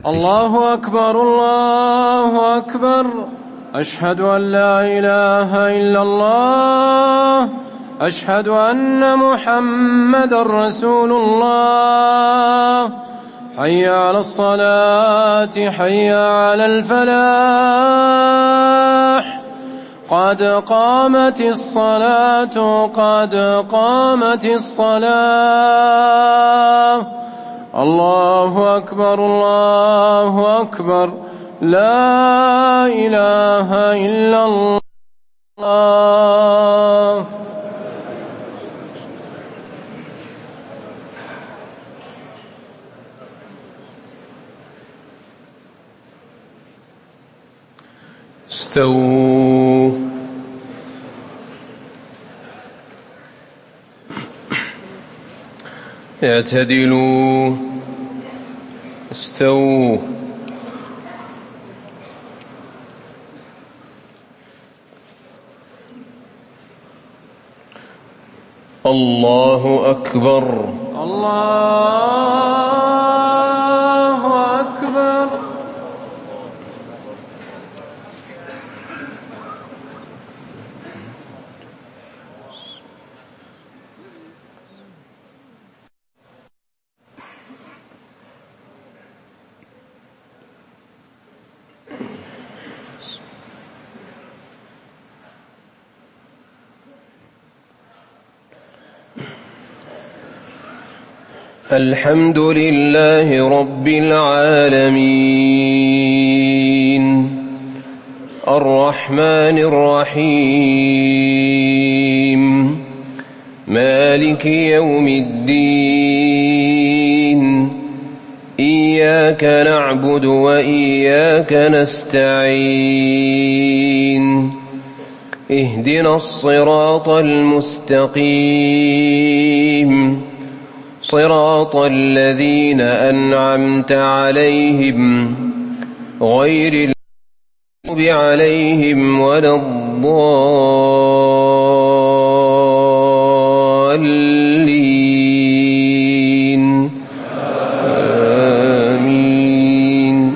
الله أكبر الله أكبر. أشهد أن لا إله إلا الله. أشهد أن محمدًا رسول الله. حي على الصلاة حي على الفلاح. قد قامت الصلاة قد قامت الصلاة. الله أكبر الله أكبر. لا إله إلا الله. استووا. اعتدلوا. استووا. الله أكبر الله أكبر. الحمد لله رب العالمين الرحمن الرحيم مالك يوم الدين. إياك نعبد وإياك نستعين. اهدنا الصراط المستقيم صراط الذين أنعمت عليهم غير المغضوب عليهم ولا الضالين. آمين.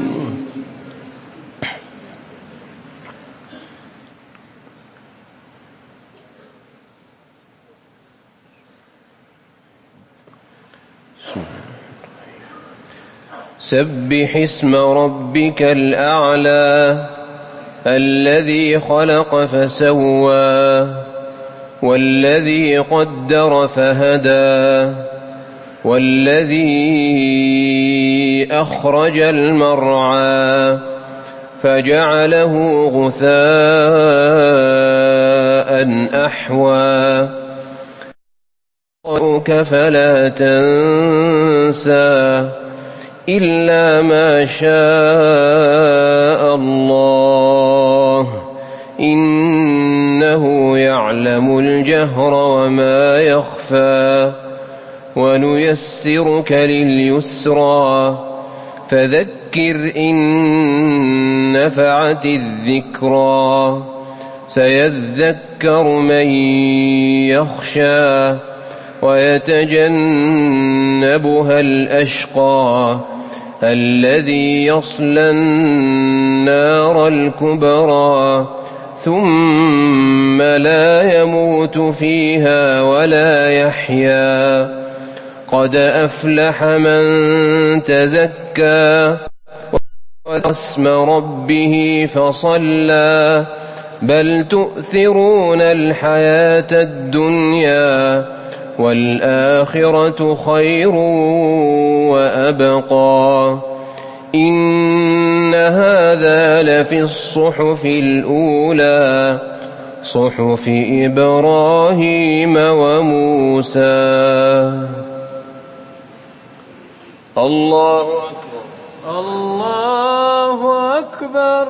سبح اسم ربك الأعلى الذي خلق فسوى والذي قدر فهدى والذي أخرج المرعى فجعله غثاء أحوى. فلا تنسى إلا ما شاء الله إنه يعلم الجهر وما يخفى. ونيسرك لليسرى فذكر إن نفعت الذكرى. سيذكر من يخشى ويتجنبها الأشقى الذي يصلى النار الكبرى ثم لا يموت فيها ولا يحيا. قد أفلح من تزكى وذكر اسم ربه فصلى. بل تؤثرون الحياة الدنيا والآخرة خير وأبقى. إن هذا لفي الصحف الأولى صحف إبراهيم وموسى. الله أكبر الله أكبر.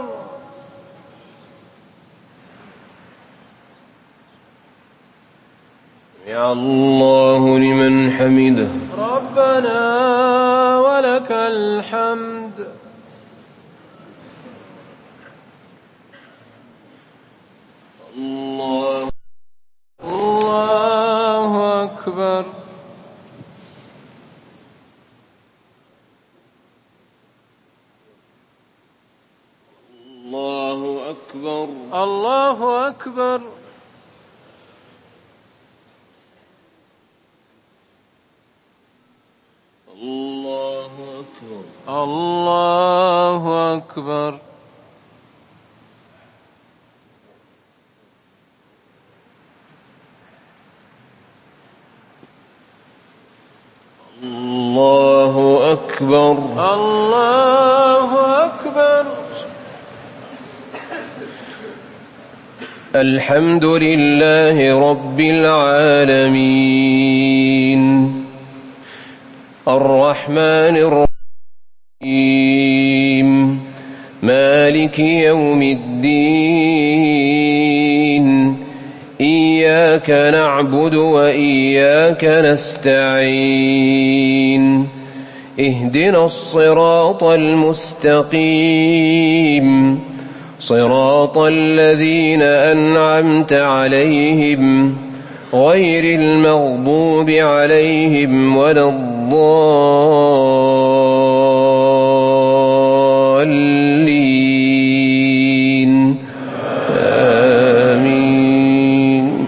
يا الله لمن حمده. ربنا ولك الحمد. الله الله أكبر. أكبر الله أكبر الله أكبر الله أكبر الله أكبر الله أكبر الحمد لله رب العالمين الرحمن الرحيم مالك يوم الدين إياك نعبد وإياك نستعين اهدنا الصراط المستقيم صراط الذين أنعمت عليهم غير المغضوب عليهم ولا الضالين آمين.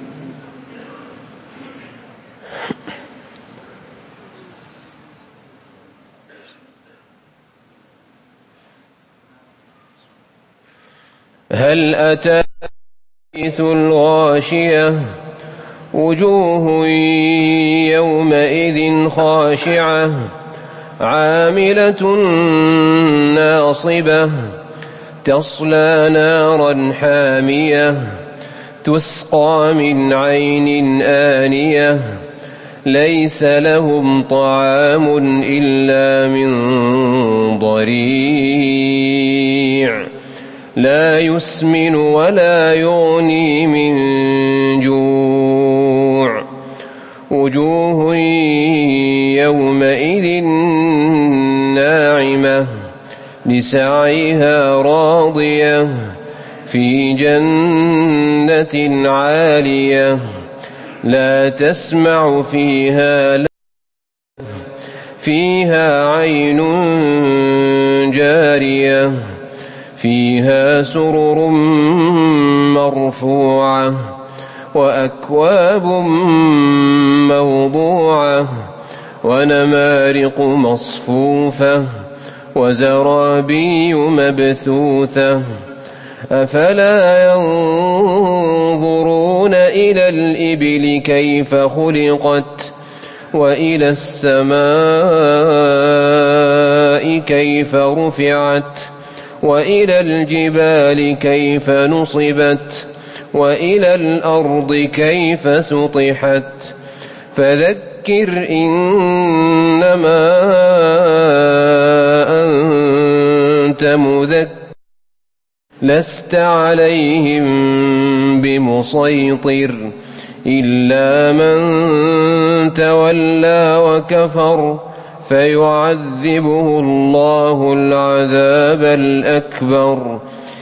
هل أتى حديث الغاشية وجوه يومئذ خاشعة عاملة ناصبة تصلى نارا حامية تسقى من عين آنية ليس لهم طعام إلا من ضريع لا يسمن ولا يغني من جوع وجوه يومئذ ناعمة لسعيها راضية في جنة عالية لا تسمع فيها عين جارية فيها سرر مرفوعة وأكواب موضوعة ونمارق مصفوفة وزرابي مبثوثة أفلا ينظرون إلى الإبل كيف خلقت وإلى السماء كيف رفعت وإلى الجبال كيف نصبت وإلى الأرض كيف سطحت فذكر إنما أنت مذكر لست عليهم بمسيطر إلا من تولى وكفر فيعذبه الله العذاب الأكبر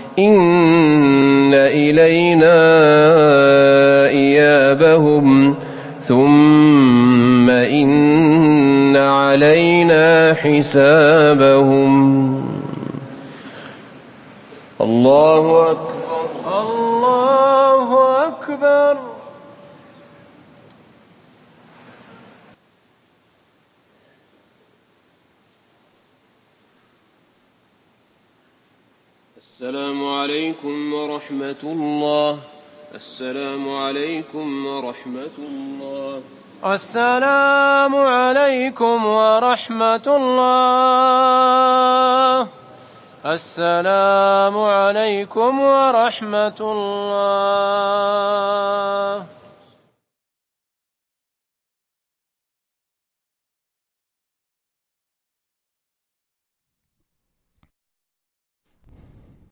إن إلينا إيابهم ثم إن علينا حسابهم. الله أكبر الله أكبر السلام عليكم ورحمة الله. السلام عليكم ورحمة الله. السلام عليكم ورحمة الله. السلام عليكم ورحمة الله.